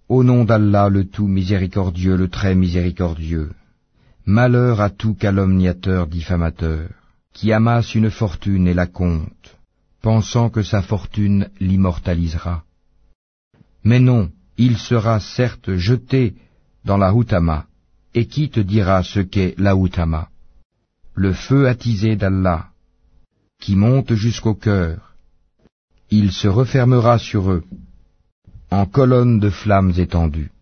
Au nom d'Allah, le tout miséricordieux, le très miséricordieux. Malheur à tout calomniateur diffamateur, qui amasse une fortune et la compte, pensant que sa fortune l'immortalisera. Mais non, il sera certes jeté dans la Houtama, et qui te dira ce qu'est la Houtama? Le feu attisé d'Allah, qui monte jusqu'au cœur. Il se refermera sur eux, en colonnes de flammes étendues.